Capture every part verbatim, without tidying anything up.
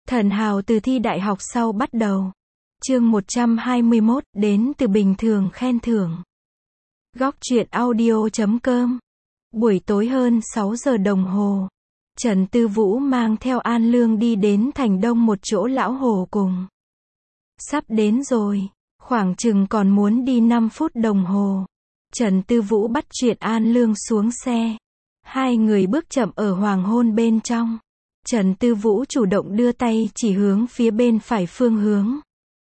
Thần hào từ thi đại học sau bắt đầu. Chương một trăm hai mươi mốt, đến từ bình thường khen thưởng. Góc truyện audio chấm com. Buổi tối hơn sáu giờ đồng hồ, Trần Tư Vũ mang theo An Lương đi đến thành đông một chỗ lão hồ cùng. Sắp đến rồi, khoảng chừng còn muốn đi năm phút đồng hồ. Trần Tư Vũ bắt chuyện An Lương xuống xe. Hai người bước chậm ở hoàng hôn bên trong. Trần Tư Vũ chủ động đưa tay chỉ hướng phía bên phải phương hướng.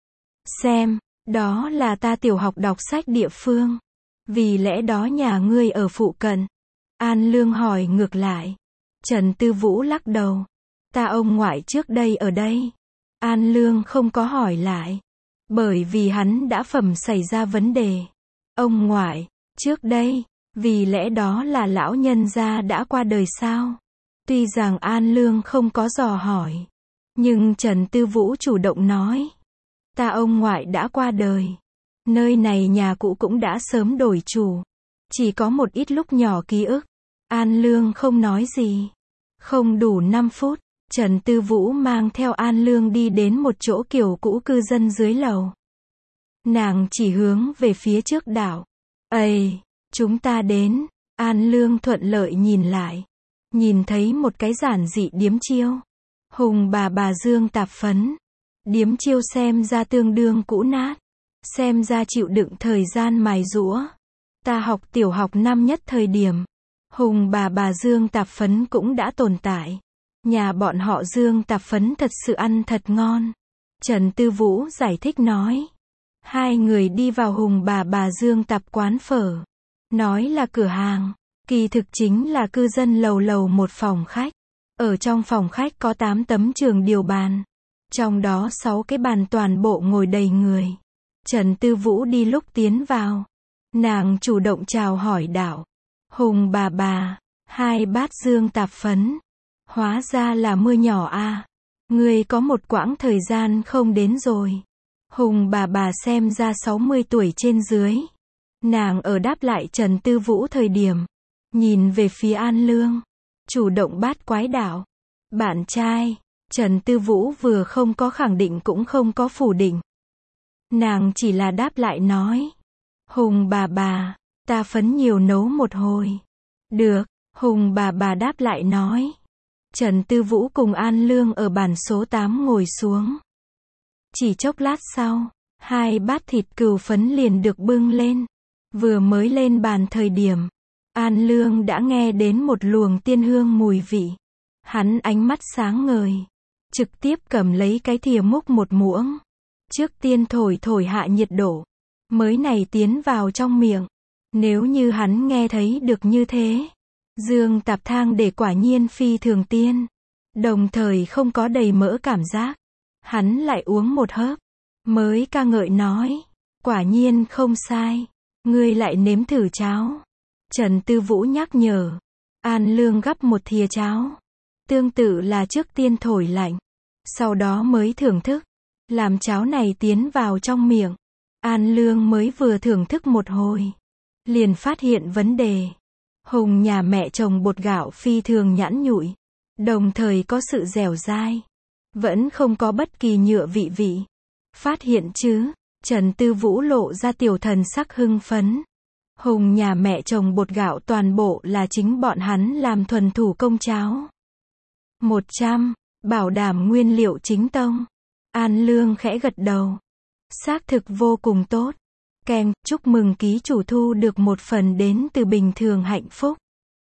Xem, đó là ta tiểu học đọc sách địa phương. Vì lẽ đó nhà ngươi ở phụ cận. An Lương hỏi ngược lại. Trần Tư Vũ lắc đầu. Ta ông ngoại trước đây ở đây. An Lương không có hỏi lại. Bởi vì hắn đã phẩm xảy ra vấn đề. Ông ngoại, trước đây, vì lẽ đó là lão nhân gia đã qua đời sao? Tuy rằng An Lương không có dò hỏi. Nhưng Trần Tư Vũ chủ động nói. Ta ông ngoại đã qua đời. Nơi này nhà cũ cũng đã sớm đổi chủ. Chỉ có một ít lúc nhỏ ký ức. An Lương không nói gì. Không đủ năm phút, Trần Tư Vũ mang theo An Lương đi đến một chỗ kiểu cũ cư dân dưới lầu. Nàng chỉ hướng về phía trước đảo. Ây, chúng ta đến. An Lương thuận lợi nhìn lại. Nhìn thấy một cái giản dị điếm chiêu. Hùng bà bà Dương tạp phấn. Điếm chiêu xem ra tương đương cũ nát. Xem ra chịu đựng thời gian mài giũa. Ta học tiểu học năm nhất thời điểm. Hùng bà bà Dương tạp phấn cũng đã tồn tại. Nhà bọn họ Dương tạp phấn thật sự ăn thật ngon. Trần Tư Vũ giải thích nói. Hai người đi vào Hùng bà bà Dương tạp quán phở. Nói là cửa hàng. Kỳ thực chính là cư dân lầu lầu một phòng khách. Ở trong phòng khách có tám tấm trường điều bàn. Trong đó sáu cái bàn toàn bộ ngồi đầy người. Trần Tư Vũ đi lúc tiến vào. Nàng chủ động chào hỏi đạo. Hùng bà bà, hai bát Dương tạp phấn. Hóa ra là mưa nhỏ à. Ngươi có một quãng thời gian không đến rồi. Hùng bà bà xem ra sáu mươi tuổi trên dưới. Nàng ở đáp lại Trần Tư Vũ thời điểm. Nhìn về phía An Lương. Chủ động bát quái đạo. Bạn trai. Trần Tư Vũ vừa không có khẳng định cũng không có phủ định. Nàng chỉ là đáp lại nói. Hùng bà bà, ta phấn nhiều nấu một hồi. Được, Hùng bà bà đáp lại nói. Trần Tư Vũ cùng An Lương ở bàn số tám ngồi xuống. Chỉ chốc lát sau, hai bát thịt cừu phấn liền được bưng lên. Vừa mới lên bàn thời điểm, An Lương đã nghe đến một luồng tiên hương mùi vị. Hắn ánh mắt sáng ngời. Trực tiếp cầm lấy cái thìa múc một muỗng. Trước tiên thổi thổi hạ nhiệt độ. Mới này tiến vào trong miệng. Nếu như hắn nghe thấy được như thế. Dương tạp thang để quả nhiên phi thường tiên. Đồng thời không có đầy mỡ cảm giác. Hắn lại uống một hớp. Mới ca ngợi nói. Quả nhiên không sai. Ngươi lại nếm thử cháo. Trần Tư Vũ nhắc nhở. An Lương gắp một thìa cháo. Tương tự là trước tiên thổi lạnh. Sau đó mới thưởng thức. Làm cháo này tiến vào trong miệng. An Lương mới vừa thưởng thức một hồi. Liền phát hiện vấn đề. Hùng nhà mẹ chồng bột gạo phi thường nhẵn nhụi. Đồng thời có sự dẻo dai. Vẫn không có bất kỳ nhựa vị vị. Phát hiện chứ. Trần Tư Vũ lộ ra tiểu thần sắc hưng phấn. Hùng nhà mẹ chồng bột gạo toàn bộ là chính bọn hắn làm thuần thủ công cháo. một trăm. Bảo đảm nguyên liệu chính tông. An Lương khẽ gật đầu. Xác thực vô cùng tốt. Keng, chúc mừng ký chủ thu được một phần đến từ bình thường hạnh phúc.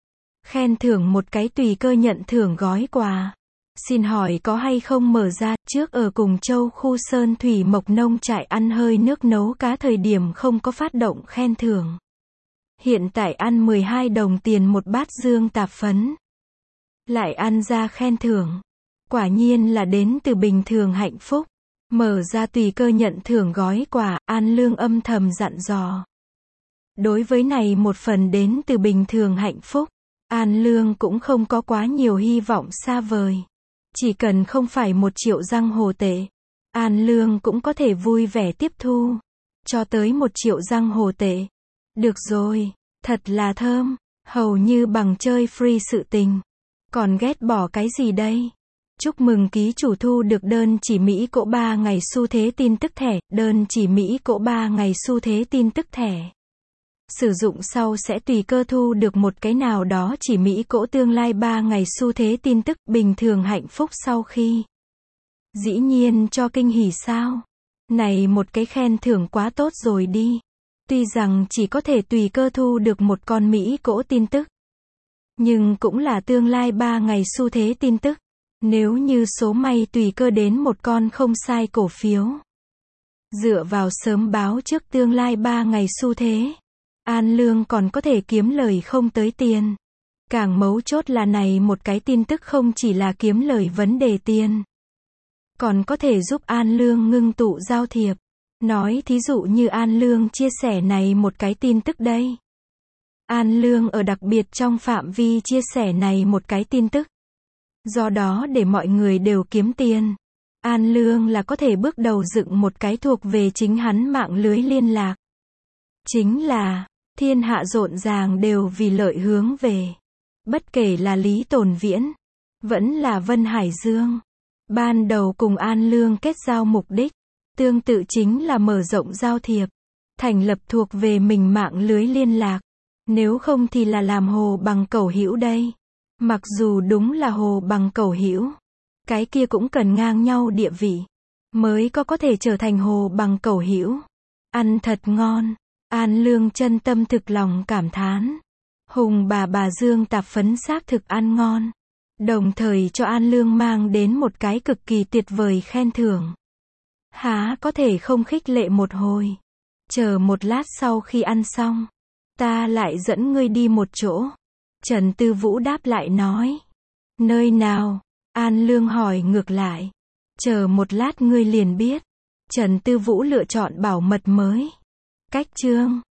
Khen thưởng một cái tùy cơ nhận thưởng gói quà. Xin hỏi có hay không mở ra, trước ở Cùng Châu khu Sơn Thủy Mộc Nông trại ăn hơi nước nấu cá thời điểm không có phát động khen thưởng. Hiện tại ăn mười hai đồng tiền một bát Dương tạp phấn. Lại ăn ra khen thưởng. Quả nhiên là đến từ bình thường hạnh phúc. Mở ra tùy cơ nhận thưởng gói quà, An Lương âm thầm dặn dò. Đối với này một phần đến từ bình thường hạnh phúc, An Lương cũng không có quá nhiều hy vọng xa vời. Chỉ cần không phải một triệu giang hồ tệ, An Lương cũng có thể vui vẻ tiếp thu. Cho tới một triệu giang hồ tệ. Được rồi, thật là thơm, hầu như bằng chơi free sự tình. Còn ghét bỏ cái gì đây? Chúc mừng ký chủ thu được đơn chỉ Mỹ cỗ ba ngày xu thế tin tức thẻ, đơn chỉ Mỹ cỗ ba ngày xu thế tin tức thẻ. Sử dụng sau sẽ tùy cơ thu được một cái nào đó chỉ Mỹ cỗ tương lai ba ngày xu thế tin tức, bình thường hạnh phúc sau khi. Dĩ nhiên cho kinh hỉ sao? Này một cái khen thưởng quá tốt rồi đi. Tuy rằng chỉ có thể tùy cơ thu được một con Mỹ cỗ tin tức. Nhưng cũng là tương lai ba ngày xu thế tin tức. Nếu như số may tùy cơ đến một con không sai cổ phiếu. Dựa vào sớm báo trước tương lai ba ngày xu thế. An Lương còn có thể kiếm lời không tới tiền. Càng mấu chốt là này một cái tin tức không chỉ là kiếm lời vấn đề tiền. Còn có thể giúp An Lương ngưng tụ giao thiệp. Nói thí dụ như An Lương chia sẻ này một cái tin tức đây. An Lương ở đặc biệt trong phạm vi chia sẻ này một cái tin tức. Do đó để mọi người đều kiếm tiền. An Lương là có thể bước đầu dựng một cái thuộc về chính hắn mạng lưới liên lạc. Chính là, thiên hạ rộn ràng đều vì lợi hướng về. Bất kể là Lý Tồn Viễn, vẫn là Vân Hải Dương. Ban đầu cùng An Lương kết giao mục đích, tương tự chính là mở rộng giao thiệp, thành lập thuộc về mình mạng lưới liên lạc. Nếu không thì là làm hồ bằng cẩu hữu đây. Mặc dù đúng là hồ bằng cẩu hữu, cái kia cũng cần ngang nhau địa vị, mới có có thể trở thành hồ bằng cẩu hữu. Ăn thật ngon. An Lương chân tâm thực lòng cảm thán. Hùng bà bà Dương tạp phấn xác thực ăn ngon. Đồng thời cho An Lương mang đến một cái cực kỳ tuyệt vời khen thưởng. Há có thể không khích lệ một hồi. Chờ một lát sau khi ăn xong, ta lại dẫn ngươi đi một chỗ. Trần Tư Vũ đáp lại nói. Nơi nào? An Lương hỏi ngược lại. Chờ một lát ngươi liền biết. Trần Tư Vũ lựa chọn bảo mật mới. Cách chương